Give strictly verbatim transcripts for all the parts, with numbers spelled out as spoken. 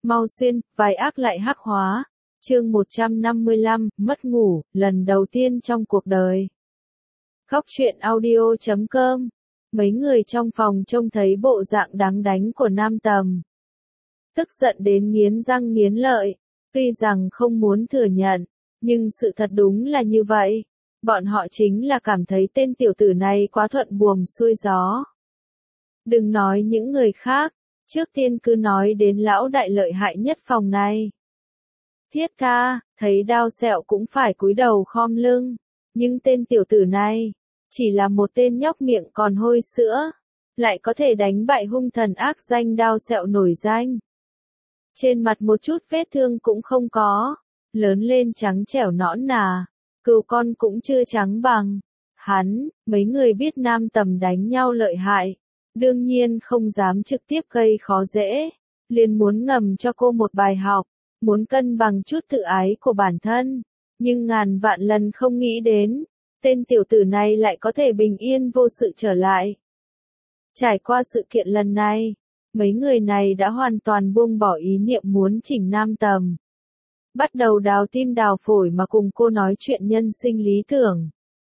Mau xuyên, vai ác lại hắc hóa. Chương một trăm năm mươi lăm, mất ngủ, lần đầu tiên trong cuộc đời. Góc truyện audio chấm com. Mấy người trong phòng trông thấy bộ dạng đáng đánh của Nam Tầm. Tức giận đến nghiến răng nghiến lợi. Tuy rằng không muốn thừa nhận, nhưng sự thật đúng là như vậy. Bọn họ chính là cảm thấy tên tiểu tử này quá thuận buồm xuôi gió. Đừng nói những người khác, trước tiên cứ nói đến lão đại lợi hại nhất phòng này. Thiết ca, thấy đao sẹo cũng phải cúi đầu khom lưng, nhưng tên tiểu tử này, chỉ là một tên nhóc miệng còn hôi sữa, lại có thể đánh bại hung thần ác danh đao sẹo nổi danh. Trên mặt một chút vết thương cũng không có, lớn lên trắng trẻo nõn nà, cừu con cũng chưa trắng bằng. Hắn, mấy người biết Nam Tầm đánh nhau lợi hại, đương nhiên không dám trực tiếp gây khó dễ, liền muốn ngầm cho cô một bài học, muốn cân bằng chút tự ái của bản thân, nhưng ngàn vạn lần không nghĩ đến, tên tiểu tử này lại có thể bình yên vô sự trở lại. Trải qua sự kiện lần này, mấy người này đã hoàn toàn buông bỏ ý niệm muốn chỉnh Nam Tầm. Bắt đầu đào tim đào phổi mà cùng cô nói chuyện nhân sinh lý tưởng.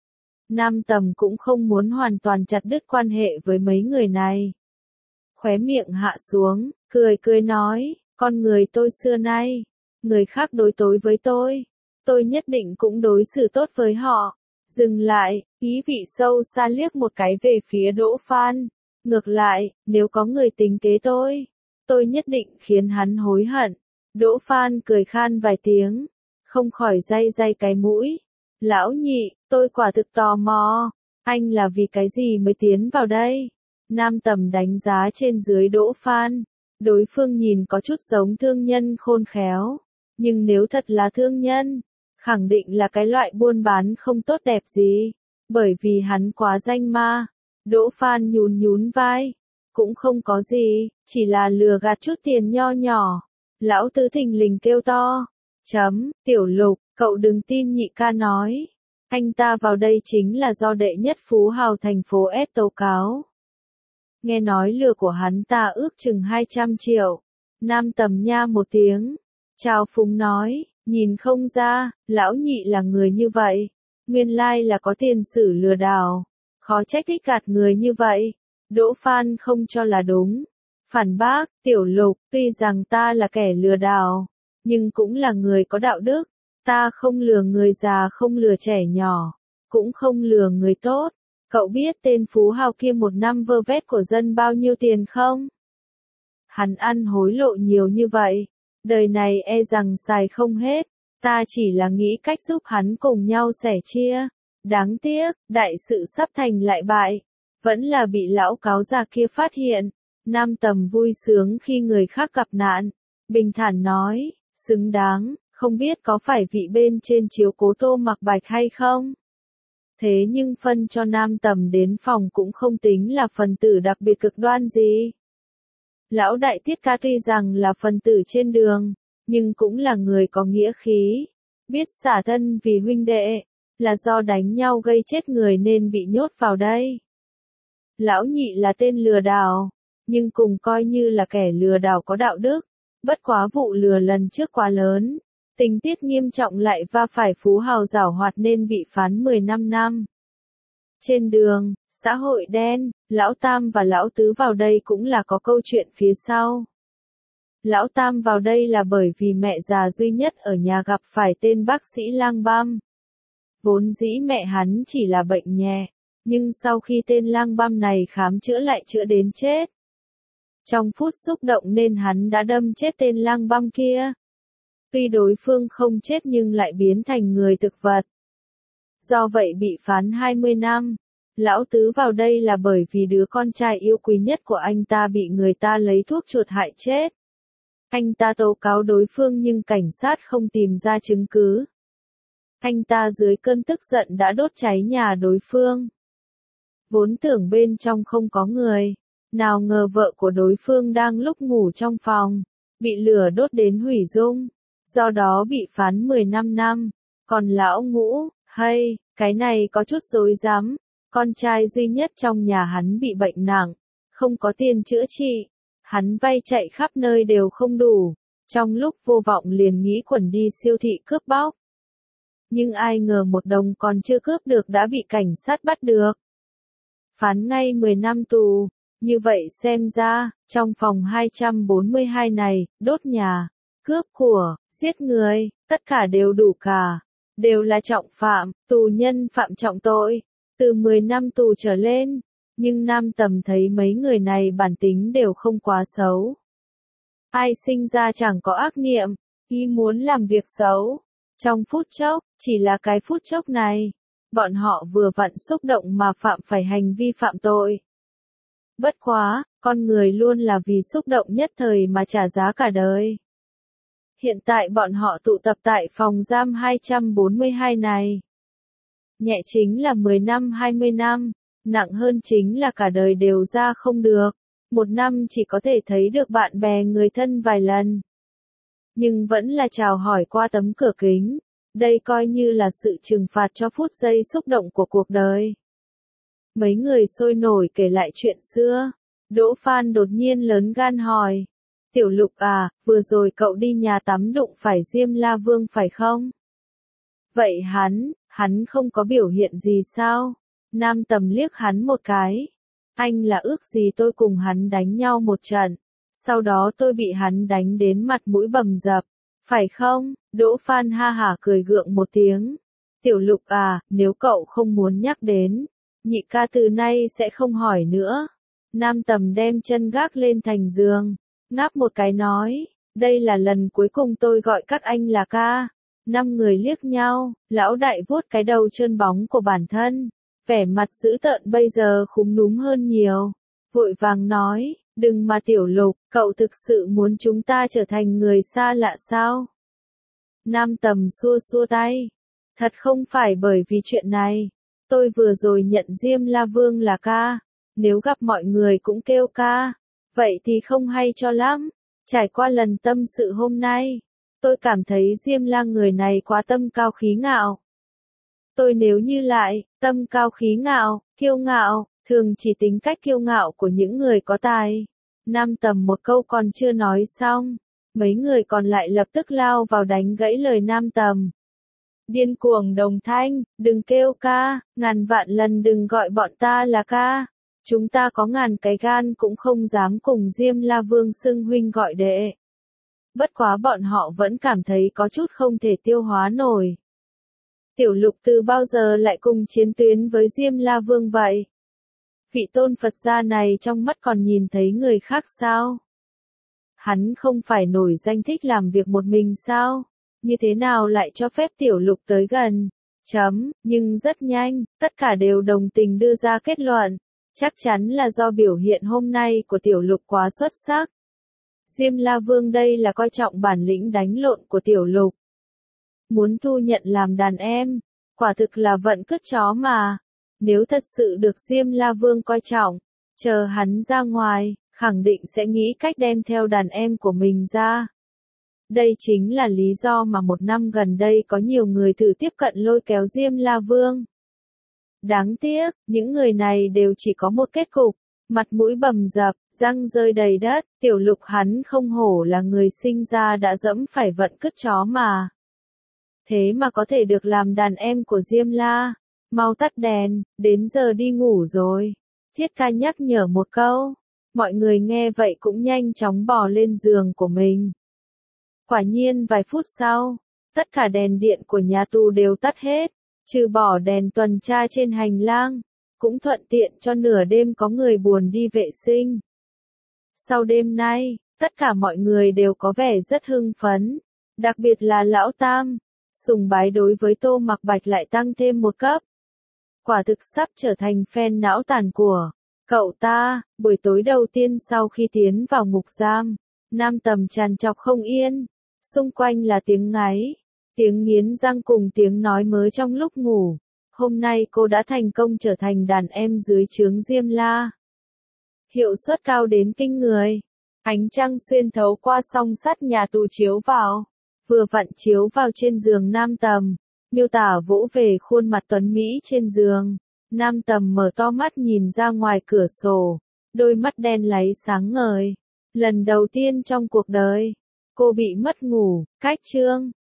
Nam Tầm cũng không muốn hoàn toàn chặt đứt quan hệ với mấy người này. Khóe miệng hạ xuống, cười cười nói, con người tôi xưa nay, người khác đối tối với tôi, tôi nhất định cũng đối xử tốt với họ. Dừng lại, ý vị sâu xa liếc một cái về phía Đỗ Phan. Ngược lại, nếu có người tính kế tôi, tôi nhất định khiến hắn hối hận. Đỗ Phan cười khan vài tiếng, không khỏi day day cái mũi. Lão nhị, tôi quả thực tò mò, anh là vì cái gì mới tiến vào đây? Nam Tầm đánh giá trên dưới Đỗ Phan, đối phương nhìn có chút giống thương nhân khôn khéo, nhưng nếu thật là thương nhân, khẳng định là cái loại buôn bán không tốt đẹp gì, bởi vì hắn quá danh ma. Đỗ Phan nhún nhún vai, cũng không có gì, chỉ là lừa gạt chút tiền nho nhỏ. Lão tứ thình lình kêu to, chấm, Tiểu Lục, cậu đừng tin nhị ca nói, anh ta vào đây chính là do đệ nhất phú hào thành phố S tố cáo. Nghe nói lừa của hắn ta ước chừng hai trăm triệu, Nam Tầm nha một tiếng, chào phúng nói, nhìn không ra, lão nhị là người như vậy, nguyên lai là có tiền sử lừa đảo, khó trách thích gạt người như vậy. Đỗ Phan không cho là đúng, phản bác, Tiểu Lục, tuy rằng ta là kẻ lừa đảo, nhưng cũng là người có đạo đức, ta không lừa người già không lừa trẻ nhỏ, cũng không lừa người tốt. Cậu biết tên phú hào kia một năm vơ vét của dân bao nhiêu tiền không? Hắn ăn hối lộ nhiều như vậy, đời này e rằng xài không hết, ta chỉ là nghĩ cách giúp hắn cùng nhau sẻ chia. Đáng tiếc, đại sự sắp thành lại bại, vẫn là bị lão cáo già kia phát hiện. Nam Tầm vui sướng khi người khác gặp nạn, bình thản nói, xứng đáng, không biết có phải vị bên trên chiếu cố Tô Mặc Bạch hay không? Thế nhưng phân cho Nam Tầm đến phòng cũng không tính là phần tử đặc biệt cực đoan gì. Lão đại Tiết ca tuy rằng là phần tử trên đường, nhưng cũng là người có nghĩa khí, biết xả thân vì huynh đệ, là do đánh nhau gây chết người nên bị nhốt vào đây. Lão nhị là tên lừa đảo, nhưng cùng coi như là kẻ lừa đảo có đạo đức, bất quá vụ lừa lần trước quá lớn, tình tiết nghiêm trọng lại va phải phú hào giảo hoạt nên bị phán mười lăm năm. Trên đường, xã hội đen, Lão Tam và Lão Tứ vào đây cũng là có câu chuyện phía sau. Lão Tam vào đây là bởi vì mẹ già duy nhất ở nhà gặp phải tên bác sĩ lang băm. Vốn dĩ mẹ hắn chỉ là bệnh nhẹ, nhưng sau khi tên lang băm này khám chữa lại chữa đến chết. Trong phút xúc động nên hắn đã đâm chết tên lang băm kia. Tuy đối phương không chết nhưng lại biến thành người thực vật. Do vậy bị phán hai mươi năm. Lão Tứ vào đây là bởi vì đứa con trai yêu quý nhất của anh ta bị người ta lấy thuốc chuột hại chết. Anh ta tố cáo đối phương nhưng cảnh sát không tìm ra chứng cứ. Anh ta dưới cơn tức giận đã đốt cháy nhà đối phương. Vốn tưởng bên trong không có người, nào ngờ vợ của đối phương đang lúc ngủ trong phòng, bị lửa đốt đến hủy dung, do đó bị phán mười lăm năm. Còn lão Ngũ, hay, cái này có chút rối rắm, con trai duy nhất trong nhà hắn bị bệnh nặng, không có tiền chữa trị, hắn vay chạy khắp nơi đều không đủ, Trong lúc vô vọng liền nghĩ quẩn đi siêu thị cướp bóc. Nhưng ai ngờ một đồng còn chưa cướp được đã bị cảnh sát bắt được. Phán ngay mười năm tù. Như vậy xem ra, trong phòng hai trăm bốn mươi hai này, đốt nhà, cướp của, giết người, tất cả đều đủ cả. Đều là trọng phạm, tù nhân phạm trọng tội. Từ mười năm tù trở lên. Nhưng Nam Tầm thấy mấy người này bản tính đều không quá xấu. Ai sinh ra chẳng có ác niệm, ý muốn làm việc xấu. Trong phút chốc, chỉ là cái phút chốc này, bọn họ vừa vặn xúc động mà phạm phải hành vi phạm tội. Bất quá, con người luôn là vì xúc động nhất thời mà trả giá cả đời. Hiện tại bọn họ tụ tập tại phòng giam hai trăm bốn mươi hai này. Nhẹ chính là mười năm hai mươi năm, nặng hơn chính là cả đời đều ra không được. Một năm chỉ có thể thấy được bạn bè người thân vài lần. Nhưng vẫn là chào hỏi qua tấm cửa kính. Đây coi như là sự trừng phạt cho phút giây xúc động của cuộc đời. Mấy người sôi nổi kể lại chuyện xưa. Đỗ Phan đột nhiên lớn gan hỏi. Tiểu Lục à, vừa rồi cậu đi nhà tắm đụng phải Diêm La Vương phải không? Vậy hắn, hắn không có biểu hiện gì sao? Nam Tầm liếc hắn một cái. Anh là ước gì tôi cùng hắn đánh nhau một trận. Sau đó tôi bị hắn đánh đến mặt mũi bầm dập. Phải không? Đỗ Phan ha hả cười gượng một tiếng. Tiểu Lục à, nếu cậu không muốn nhắc đến, nhị ca từ nay sẽ không hỏi nữa. Nam Tầm đem chân gác lên thành giường, ngáp một cái nói, đây là lần cuối cùng tôi gọi các anh là ca. Năm người liếc nhau, lão đại vuốt cái đầu trơn bóng của bản thân, vẻ mặt dữ tợn bây giờ khúm núm hơn nhiều. Vội vàng nói, đừng mà Tiểu Lục, cậu thực sự muốn chúng ta trở thành người xa lạ sao? Nam Tầm xua xua tay. Thật không phải bởi vì chuyện này. Tôi vừa rồi nhận Diêm La Vương là ca. Nếu gặp mọi người cũng kêu ca. Vậy thì không hay cho lắm. Trải qua lần tâm sự hôm nay, tôi cảm thấy Diêm La người này quá tâm cao khí ngạo. Tôi nếu như lại, tâm cao khí ngạo, kiêu ngạo, thường chỉ tính cách kiêu ngạo của những người có tài. Nam Tầm một câu còn chưa nói xong. Mấy người còn lại lập tức lao vào đánh gãy lời Nam Tầm. Điên cuồng đồng thanh, đừng kêu ca, ngàn vạn lần đừng gọi bọn ta là ca. Chúng ta có ngàn cái gan cũng không dám cùng Diêm La Vương xưng huynh gọi đệ. Bất quá bọn họ vẫn cảm thấy có chút không thể tiêu hóa nổi. Tiểu Lục từ bao giờ lại cùng chiến tuyến với Diêm La Vương vậy? Vị tôn Phật gia này trong mắt còn nhìn thấy người khác sao? Hắn không phải nổi danh thích làm việc một mình sao? Như thế nào lại cho phép Tiểu Lục tới gần? Chấm, nhưng rất nhanh, tất cả đều đồng tình đưa ra kết luận. Chắc chắn là do biểu hiện hôm nay của Tiểu Lục quá xuất sắc. Diêm La Vương đây là coi trọng bản lĩnh đánh lộn của Tiểu Lục. Muốn thu nhận làm đàn em, quả thực là vận cứt chó mà. Nếu thật sự được Diêm La Vương coi trọng, chờ hắn ra ngoài, khẳng định sẽ nghĩ cách đem theo đàn em của mình ra. Đây chính là lý do mà một năm gần đây có nhiều người thử tiếp cận lôi kéo Diêm La Vương. Đáng tiếc, những người này đều chỉ có một kết cục, mặt mũi bầm dập, răng rơi đầy đất. Tiểu Lục hắn không hổ là người sinh ra đã dẫm phải vận cứt chó mà. Thế mà có thể được làm đàn em của Diêm La. Mau tắt đèn, đến giờ đi ngủ rồi. Thiết Ca nhắc nhở một câu. Mọi người nghe vậy cũng nhanh chóng bò lên giường của mình. Quả nhiên vài phút sau, tất cả đèn điện của nhà tù đều tắt hết, trừ bỏ đèn tuần tra trên hành lang, cũng thuận tiện cho nửa đêm có người buồn đi vệ sinh. Sau đêm nay, tất cả mọi người đều có vẻ rất hưng phấn, đặc biệt là Lão Tam, sùng bái đối với Tô Mặc Bạch lại tăng thêm một cấp. Quả thực sắp trở thành fan não tàn của cậu ta. Buổi tối đầu tiên sau khi tiến vào ngục giam, Nam Tầm tràn trọc không yên, xung quanh là tiếng ngáy, tiếng nghiến răng cùng tiếng nói mới trong lúc ngủ. Hôm nay cô đã thành công trở thành đàn em dưới trướng Diêm La. Hiệu suất cao đến kinh người. Ánh trăng xuyên thấu qua song sắt nhà tù chiếu vào, vừa vặn chiếu vào trên giường Nam Tầm, miêu tả vỗ về khuôn mặt tuấn mỹ trên giường. Nam Tầm mở to mắt nhìn ra ngoài cửa sổ, đôi mắt đen láy sáng ngời. Lần đầu tiên trong cuộc đời, Cô bị mất ngủ, cách chương.